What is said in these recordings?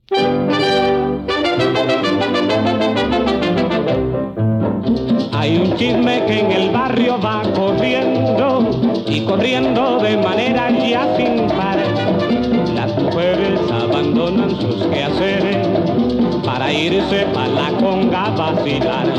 Hay un chisme que en el barrio va corriendo y corriendo de manera ya sin par. Las mujeres abandonan sus quehaceres para irse pa' la conga a vacilar.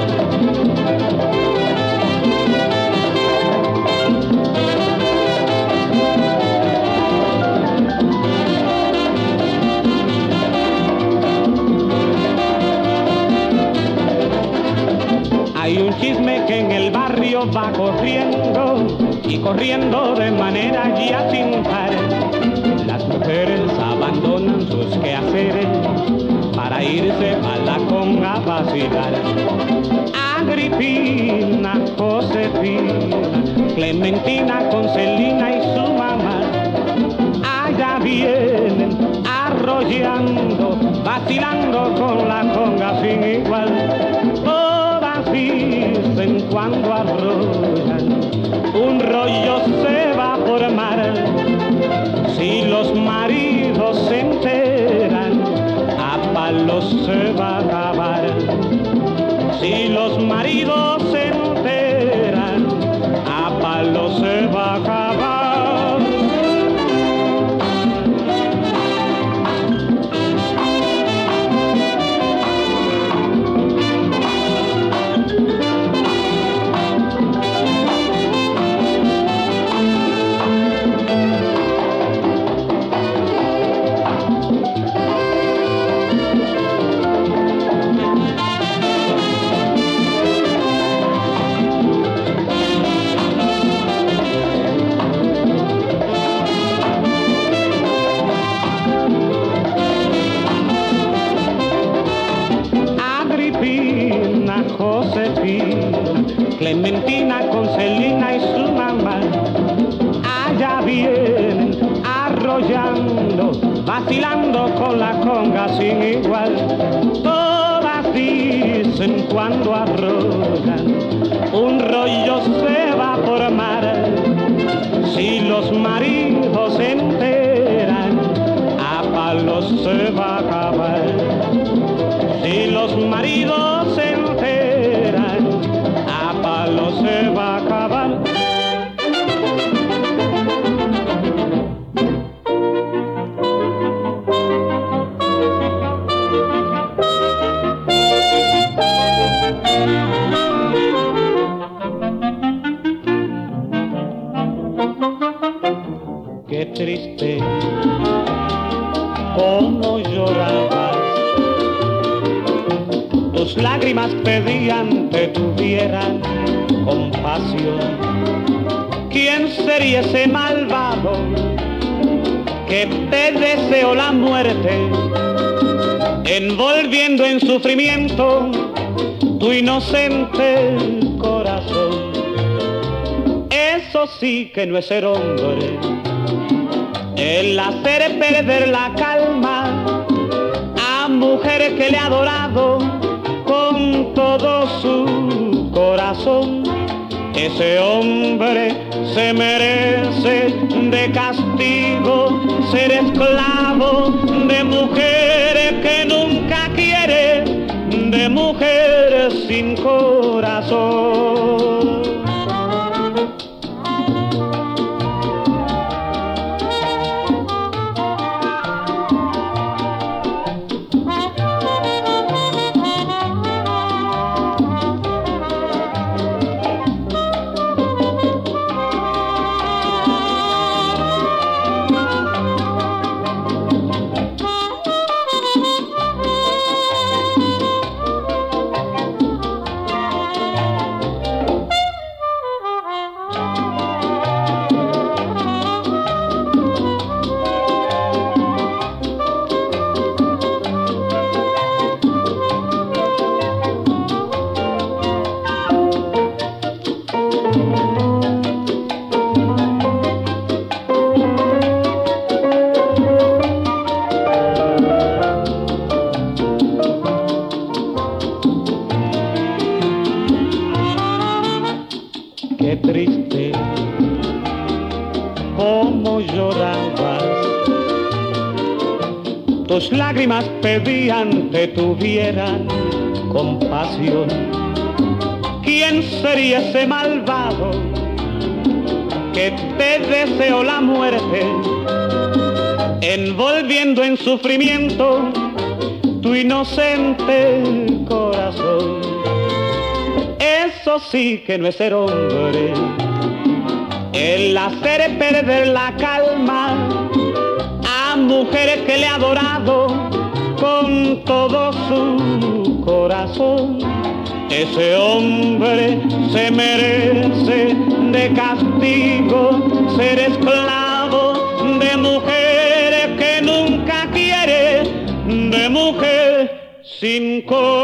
Hay un chisme que en el barrio va corriendo y corriendo de manera ya sin par. Las mujeres abandonan sus quehaceres para irse a la conga a vacilar. Agripina, Josefina, Clementina, Concelina y su mamá allá vienen arrollando, vacilando con la conga sin igual. Dicen cuando arrollan, un rollo se va a formar. Si los maridos se enteran, a palos se va a acabar. Si los maridos se enteran, a palos se va a acabar. Clementina, Concelina y su mamá allá vienen arrollando, vacilando con la conga sin igual. Todas dicen cuando arrollan, un rollo se va a formar. Si los maridos se enteran, a palos se va a acabar. Si los maridos se enteran, a palos se va a acabar. Qué triste, cómo llorabas. Tus lágrimas pedían que tuvieran compasión. ¿Quién sería ese malvado que te deseó la muerte, envolviendo en sufrimiento tu inocente corazón? Eso sí que no es ser hombre, el hacer perder la calma a mujeres que le ha adorado con todo su corazón. Ese hombre se merece de castigo ser esclavo de mujeres que nunca quiere, de mujeres sin corazón. tus lágrimas pedían te tuvieran compasión. ¿Quién sería ese malvado que te deseó la muerte, envolviendo en sufrimiento tu inocente corazón? Eso sí que no es ser hombre, el hacer perder la calma a mujeres que le ha adorado con todo su corazón. Ese hombre se merece de castigo ser esclavo de mujeres que nunca quiere, de mujer sin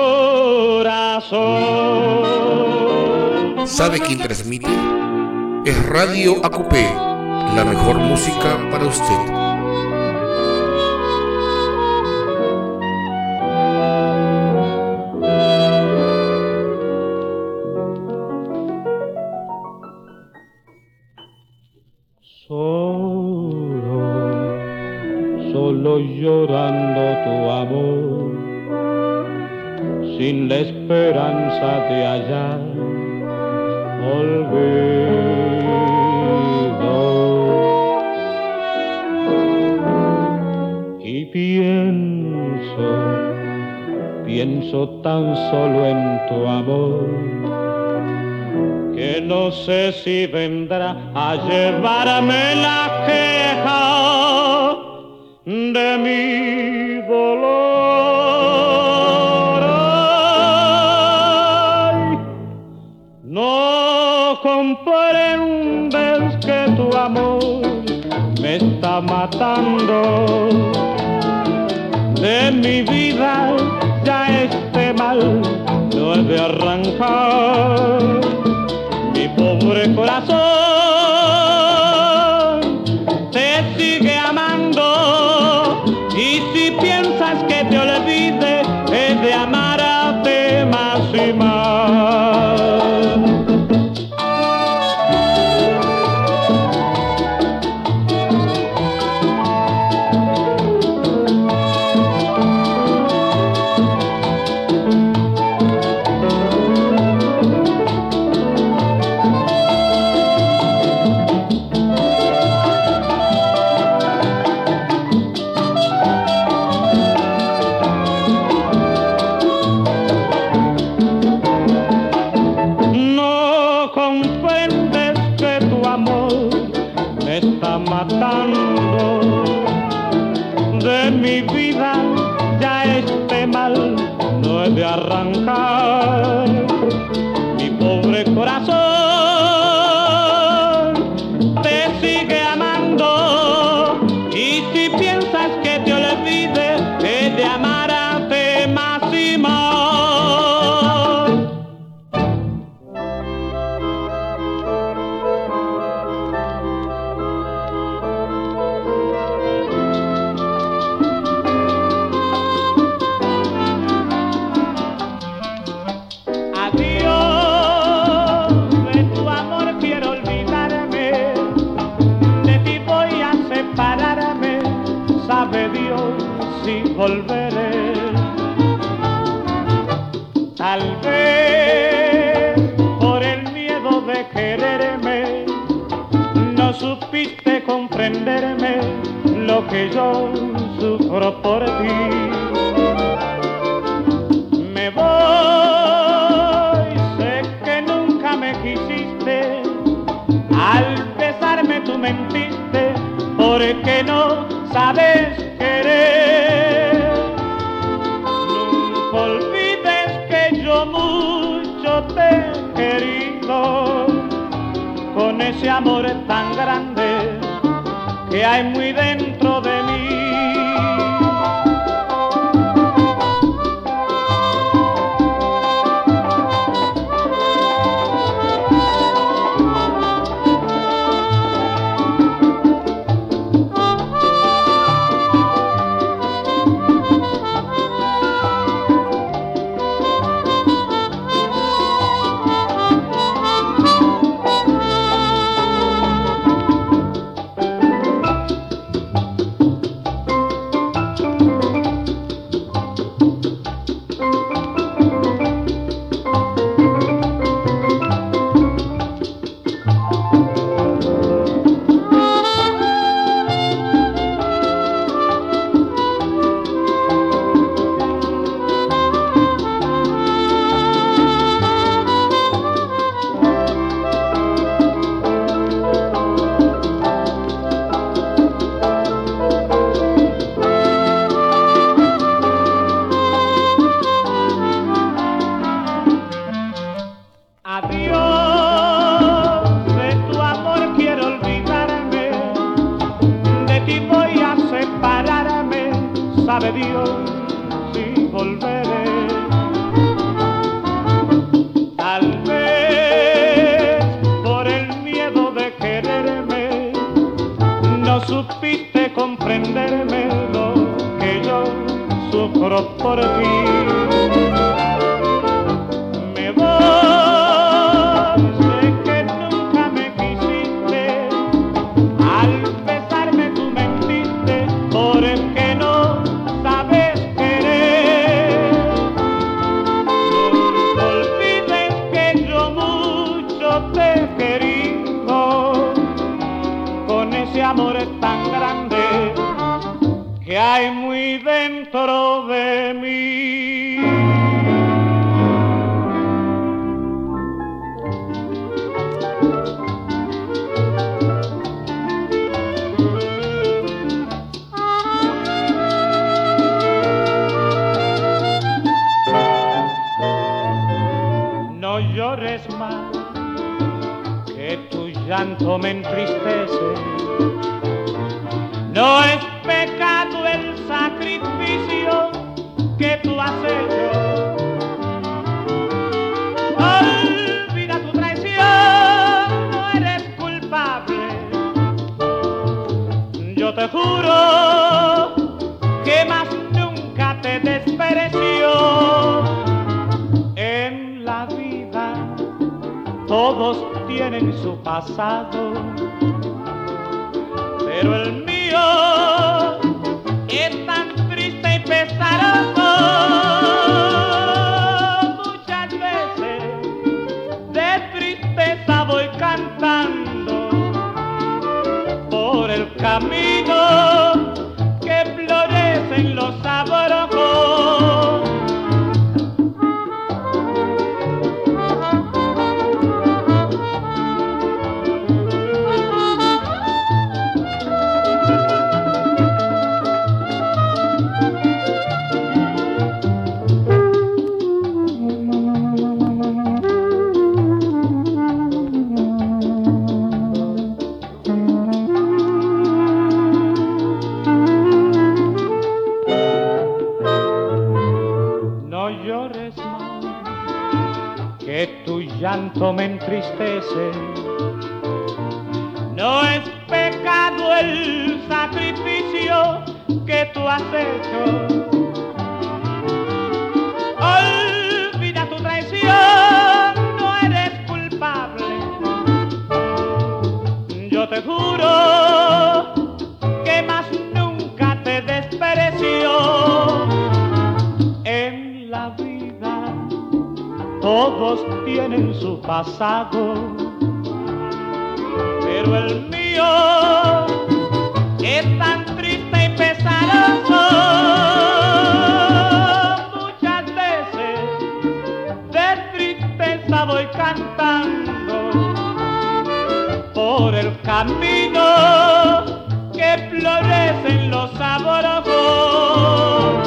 corazón. ¿Sabe quién transmite? Es Radio Acupé, la mejor música para usted. Solo llorando tu amor, sin la esperanza de hallar olvido. Y pienso tan solo en tu amor, que no sé si vendrá a llevarme la queja de mi dolor. Ay, no comprendes que tu amor me está matando. De mi vida ya este mal no he de arrancar. Mi pobre corazón te sigue amando, y si piensas que te olvide, he de amarte más y más. De mi vida ya este mal no he de arrancar. Mi pobre corazón te sigue amando, y si piensas que te olvide, he de amarte más y más. Sabe Dios si volveré, tal vez por el miedo de quererme no supiste comprenderme lo que yo sufro por ti. Me voy, sé que nunca me quisiste, al besarme tú mentiste, porque no sabes querer. Nunca olvides que yo mucho te he querido, con ese amor tan grande que hay muy dentro de mí. volveré. Tal vez por el miedo de quererme no supiste comprenderme lo que yo sufro por ti. Me voy, sé que nunca me quisiste, al besarme tú mentiste, porque no sabes querer. No olvides que yo mucho te he querido, con ese amor tan grande que hay muy dentro de mí. No llores más, que tu llanto me entristece. No es pecado el sacrificio que tú has hecho. Olvida tu traición, no eres culpable. Yo te juro que más nunca te desprecio. En la vida todos tienen su pasado, pero el mío es tan triste y pesaroso. Muchas veces de tristeza voy cantando por el camino que florecen los abrojos. Llanto me entristece. No es pecado el sacrificio que tú has hecho. Olvida tu traición, no eres culpable. Yo te juro que más nunca te desprecio. En la vida todos tienen su pasado, pero el mío es tan triste y pesaroso. Muchas veces de tristeza voy cantando por el camino que florecen los abrojos.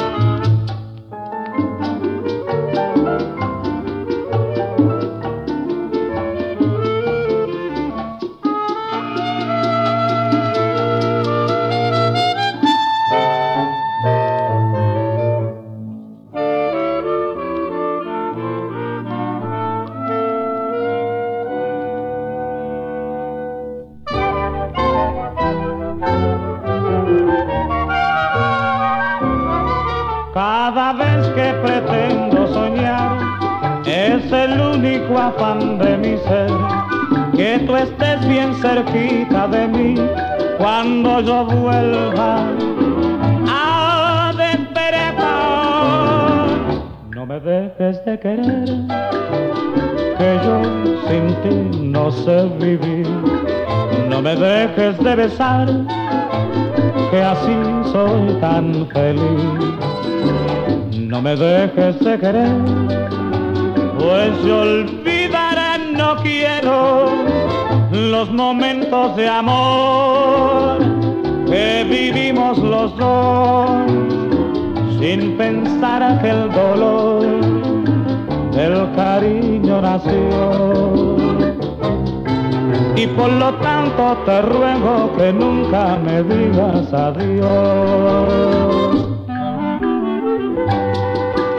Cada vez que pretendo soñar, es el único afán de mi ser, que tú estés bien cerquita de mí cuando yo vuelva a despertar. No me dejes de querer, que yo sin ti no sé vivir. No me dejes de besar, que así soy tan feliz. No me dejes de querer, pues yo olvidar no quiero los momentos de amor que vivimos los dos, sin pensar que el dolor del cariño nació. Y por lo tanto te ruego que nunca me digas adiós.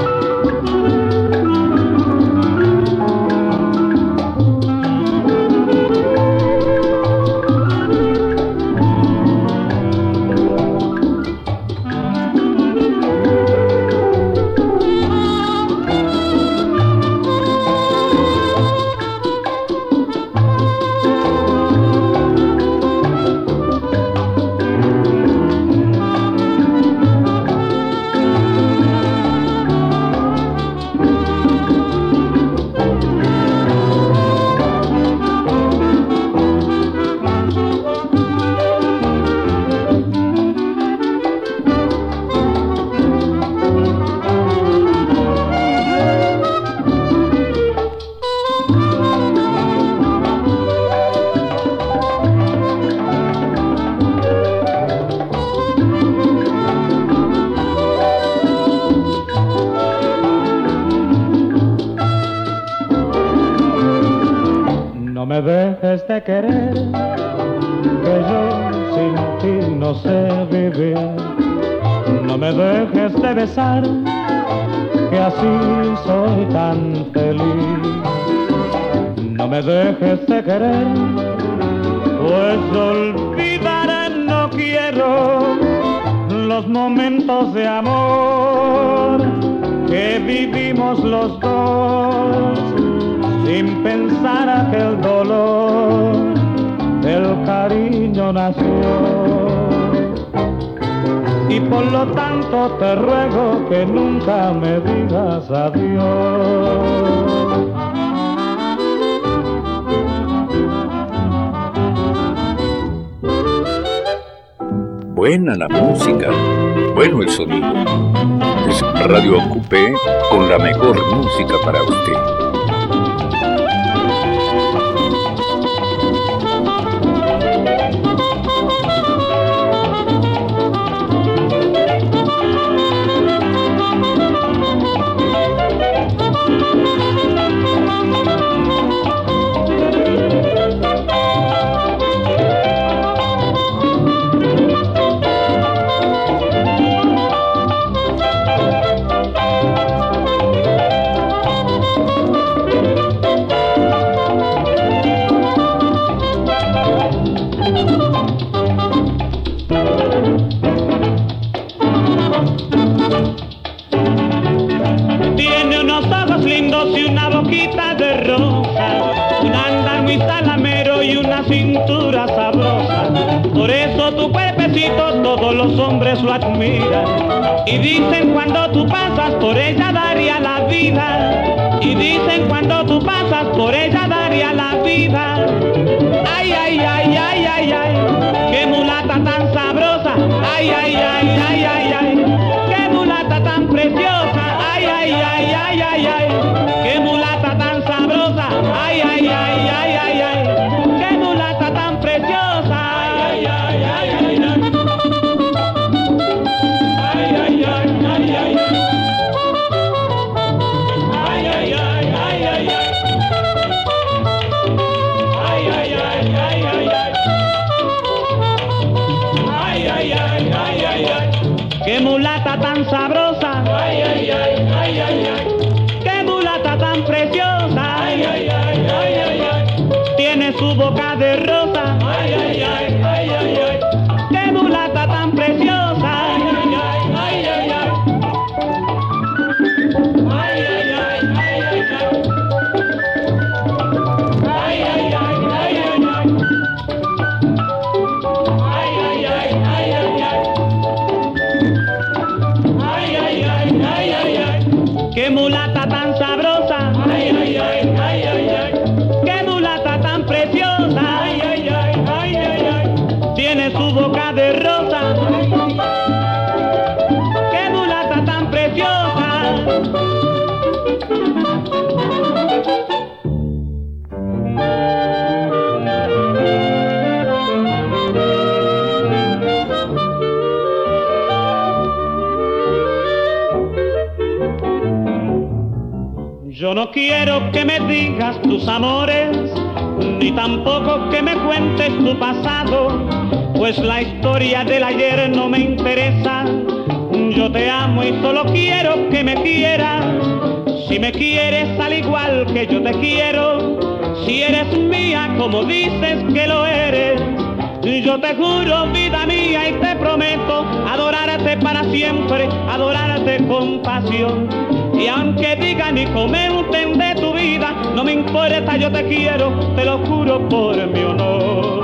dejes de querer, que yo sin ti no sé vivir. No me dejes de besar, que así soy tan feliz. No me dejes de querer, pues olvidar no quiero los momentos de amor que vivimos los dos, sin pensar a que el dolor del cariño nació. Y por lo tanto te ruego que nunca me digas adiós. Buena la música, bueno el sonido. Es Radio Acupé con la mejor música para usted. Cintura sabrosa, por eso tu cuerpecito todos los hombres lo admiran y dicen cuando tú pasas por ella daría la vida, y dicen cuando tú pasas por ella daría la vida. Ay, ay, ay, ay, ay, ay, qué mulata tan sabrosa, ay, ay, ay, ay, ay, ay, qué mulata tan preciosa, ay, ay, ay, ay, ay, ay, qué mulata tan sabrosa, ay, ay, ay, ay, ay, ay. Qué mulata tan sabrosa, ay, ay, ay, ay, ay, ay. Qué mulata tan preciosa, ay, ay, ay, ay, ay, ay. Tiene su boca de rosa, ay, ay, ay, ay, ay, ay. Qué mulata tan preciosa, ay, ay, ay, ay, ay, ay. Ay, ay, ay, ay, ay, ay. Ay, ay, ay, ay, ay, ay. Ay, ay, ay, ay, ay, ay. Qué mulata tan sabrosa, ay, ay, ay, ay, ay, ay. Qué mulata tan preciosa, ay, ay, ay, ay, ay, ay. Tiene su boca de rosa, qué mulata tan preciosa. Yo no quiero que me digas tus amores, ni tampoco que me cuentes tu pasado, pues la historia del ayer no me interesa. Yo te amo y solo quiero que me quieras. Si me quieres al igual que yo te quiero, si eres mía como dices que lo eres, yo te juro, vida mía, y te prometo adorarte para siempre, adorarte con pasión. Y aunque digan y comenten de tu vida, no me importa, yo te quiero, te lo juro por mi honor.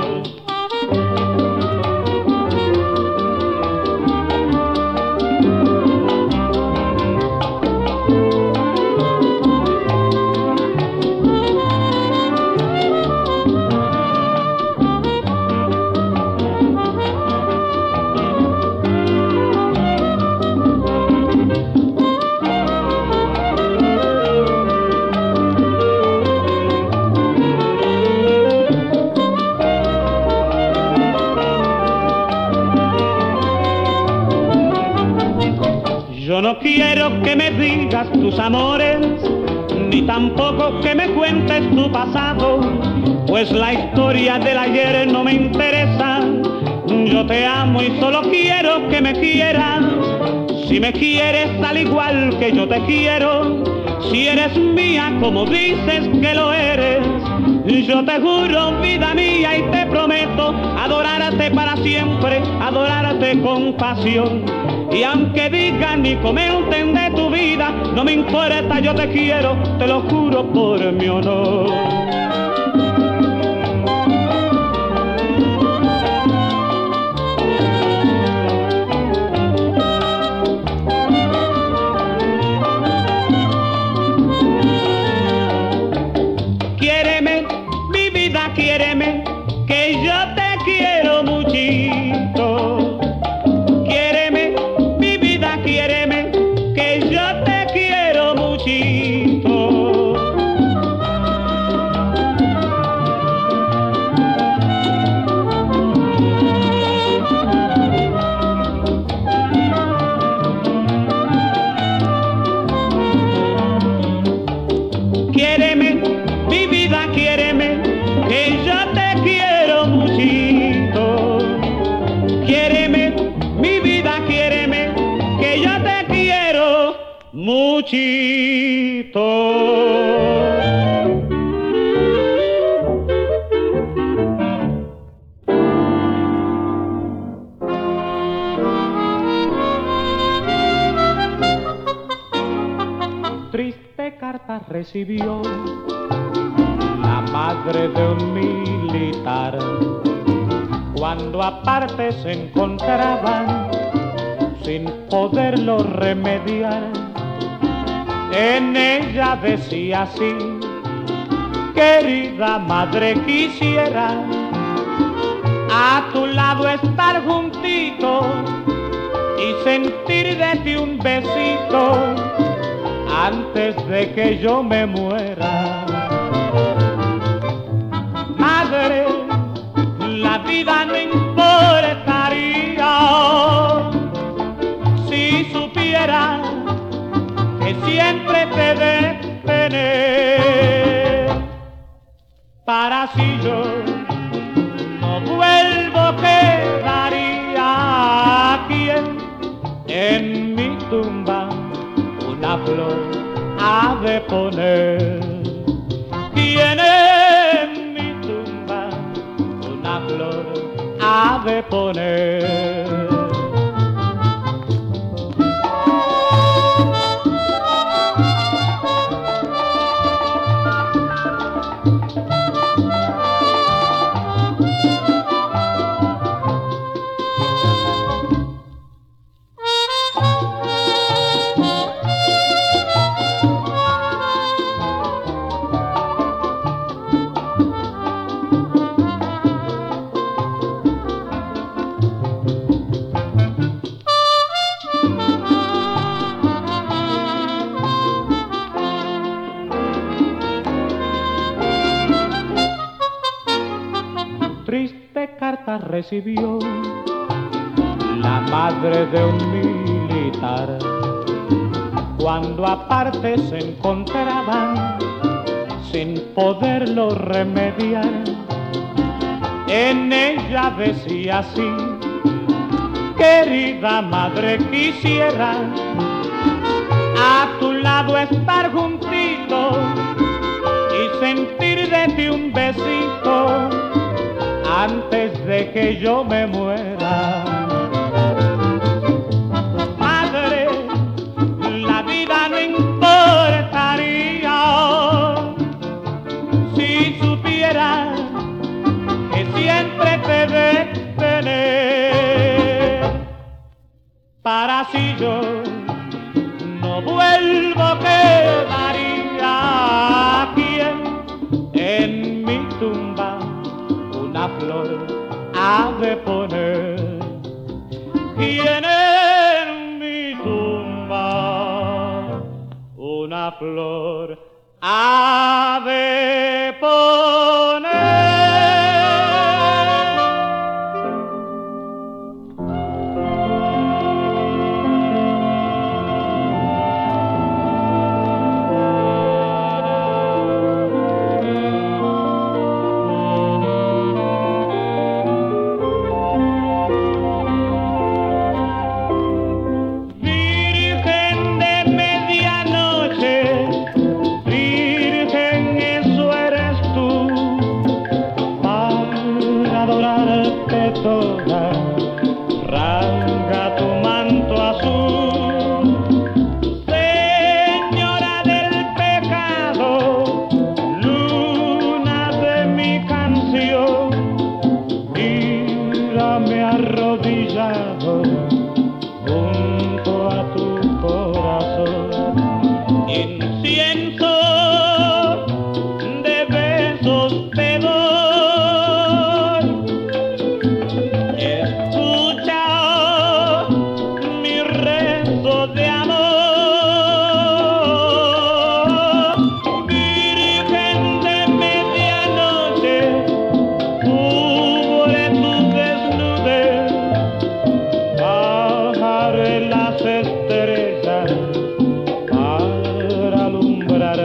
Yo no quiero que me digas tus amores, ni tampoco que me cuentes tu pasado, pues la historia del ayer no me interesa. Yo te amo y solo quiero que me quieras. Si me quieres al igual que yo te quiero, si eres mía como dices que lo eres, yo te juro, vida mía, y te prometo adorarte para siempre, adorarte con pasión. Y aunque digan ni comenten de tu vida, no me importa, yo te quiero, te lo juro por mi honor. Quiéreme, que yo te quiero muchito. Quiéreme, mi vida, quiéreme, que yo te quiero muchito. Quiéreme, mi vida, quiéreme, que yo te quiero muchito. Quiéreme, mi vida, quiéreme, que yo te quiero muchito. Triste carta recibió la madre de un militar, cuando aparte se encontraban sin poderlo remediar. En ella decía así: querida madre, quisiera a tu lado estar juntito y sentir de ti un besito antes de que yo me muera. Madre, la vida no importaría si supiera que siempre te de tener. Para así yo no vuelvo, quedaría aquí en mi tumba una flor ha de poner. Tiene en mi tumba una flor ha de poner. Carta recibió la madre de un militar, cuando aparte se encontraban sin poderlo remediar. En ella decía así: querida madre, quisiera a tu lado estar juntito y sentir de ti un besito antes de que yo me muera. Madre, la vida no importaría si supiera que siempre te de tener. Para así yo no vuelvo, quedaría aquí en mi tumba una flor ha de poner. Y en mi tumba una flor ha de poner.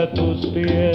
sobre tus pies.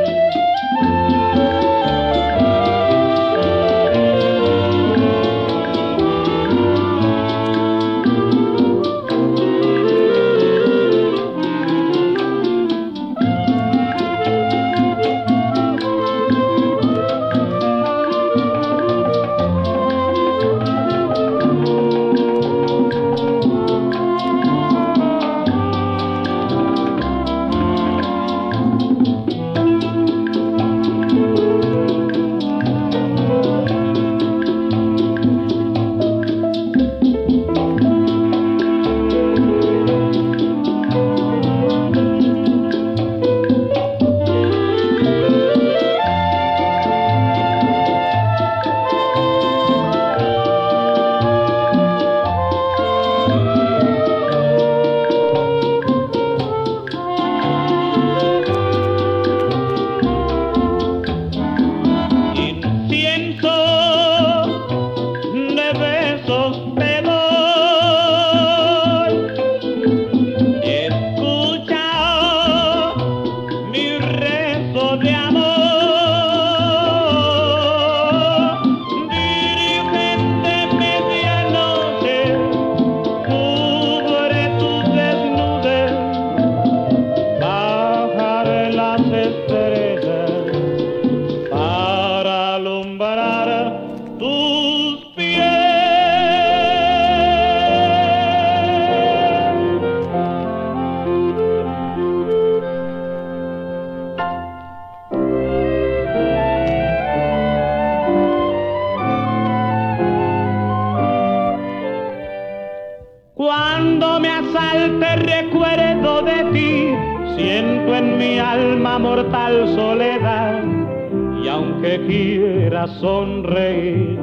Cuando me asalte el recuerdo de ti, siento en mi alma mortal soledad, y aunque quiera sonreír,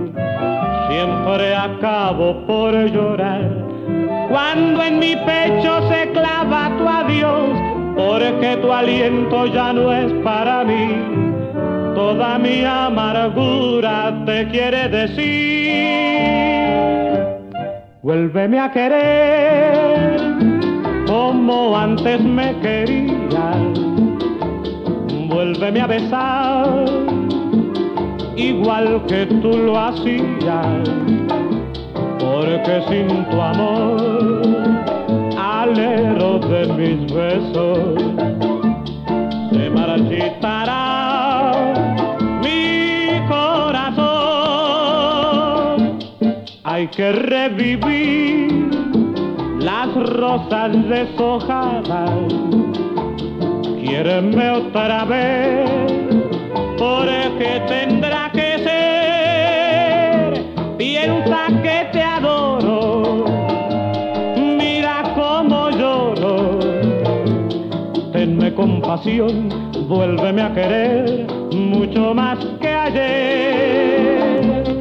siempre acabo por llorar. Cuando en mi pecho se clava tu adiós, porque tu aliento ya no es para mí, toda mi amargura te quiere decir: vuélveme a querer como antes me querías, vuélveme a besar igual que tú lo hacías, porque sin tu amor, alero de mis besos, se marchitará mi corazón. Hay que revivir las rosas deshojadas, quiéreme otra vez, porque tendrá que ser. Piensa que te adoro, mira cómo lloro. Tenme compasión, vuélveme a querer mucho más que ayer.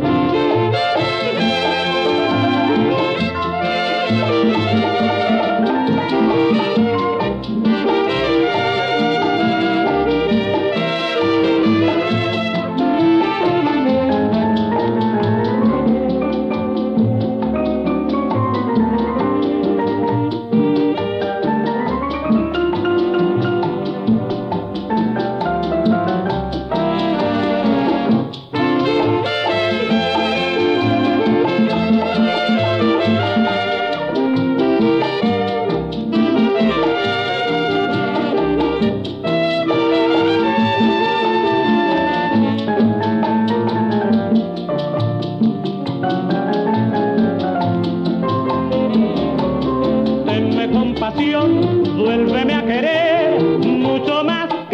Vuélveme a querer mucho más que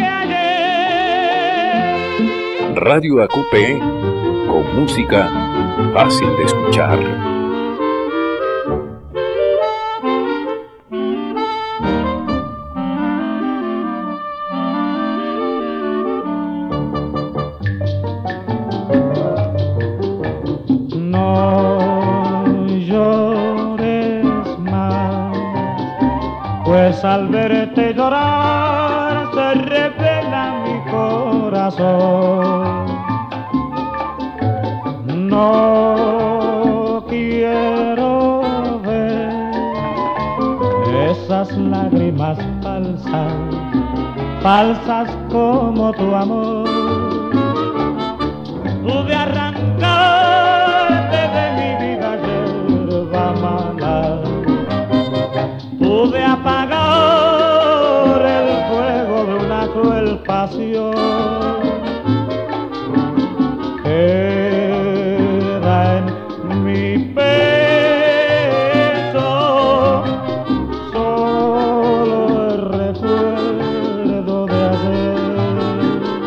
ayer. Radio Acupé, con música fácil de escuchar. Pues al verte llorar se revela mi corazón. No quiero ver esas lágrimas falsas falsas como tu amor. Pude arrancarte de mi vida hierba mala, pude apagar el fuego de una cruel pasión. Queda en mi pecho solo el recuerdo de ayer.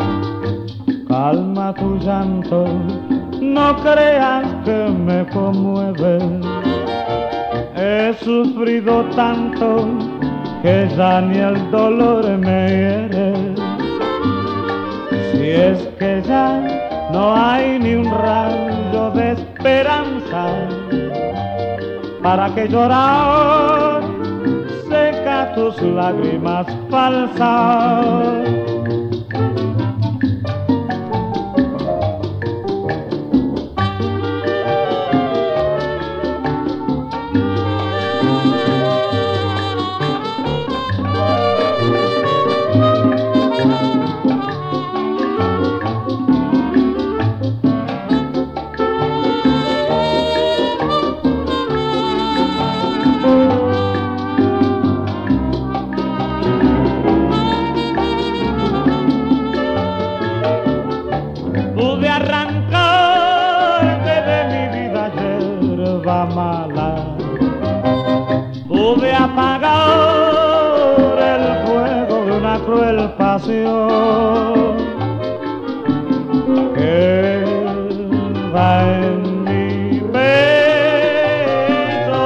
Calma tu llanto, no creas que me conmueve. He sufrido tanto que ya ni el dolor me hiere. Si es que ya no hay ni un rayo de esperanza, ¿para qué llorar? Seca tus lágrimas falsas. Pude arrancarte de mi vida hierba mala, pude apagar el fuego de una cruel pasión. Queda en mi pecho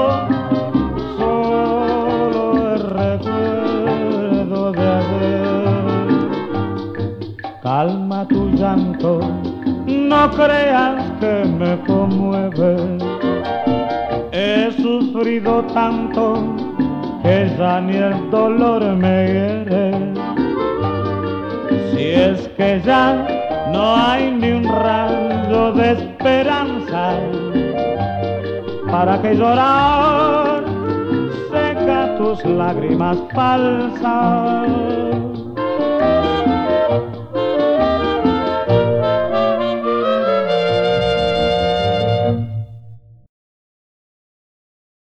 solo el recuerdo de ayer. Calma tu llanto, no creas que me conmueve. He sufrido tanto que ya ni el dolor me hiere. Si es que ya no hay ni un rayo de esperanza, ¿para qué llorar? Seca tus lágrimas falsas.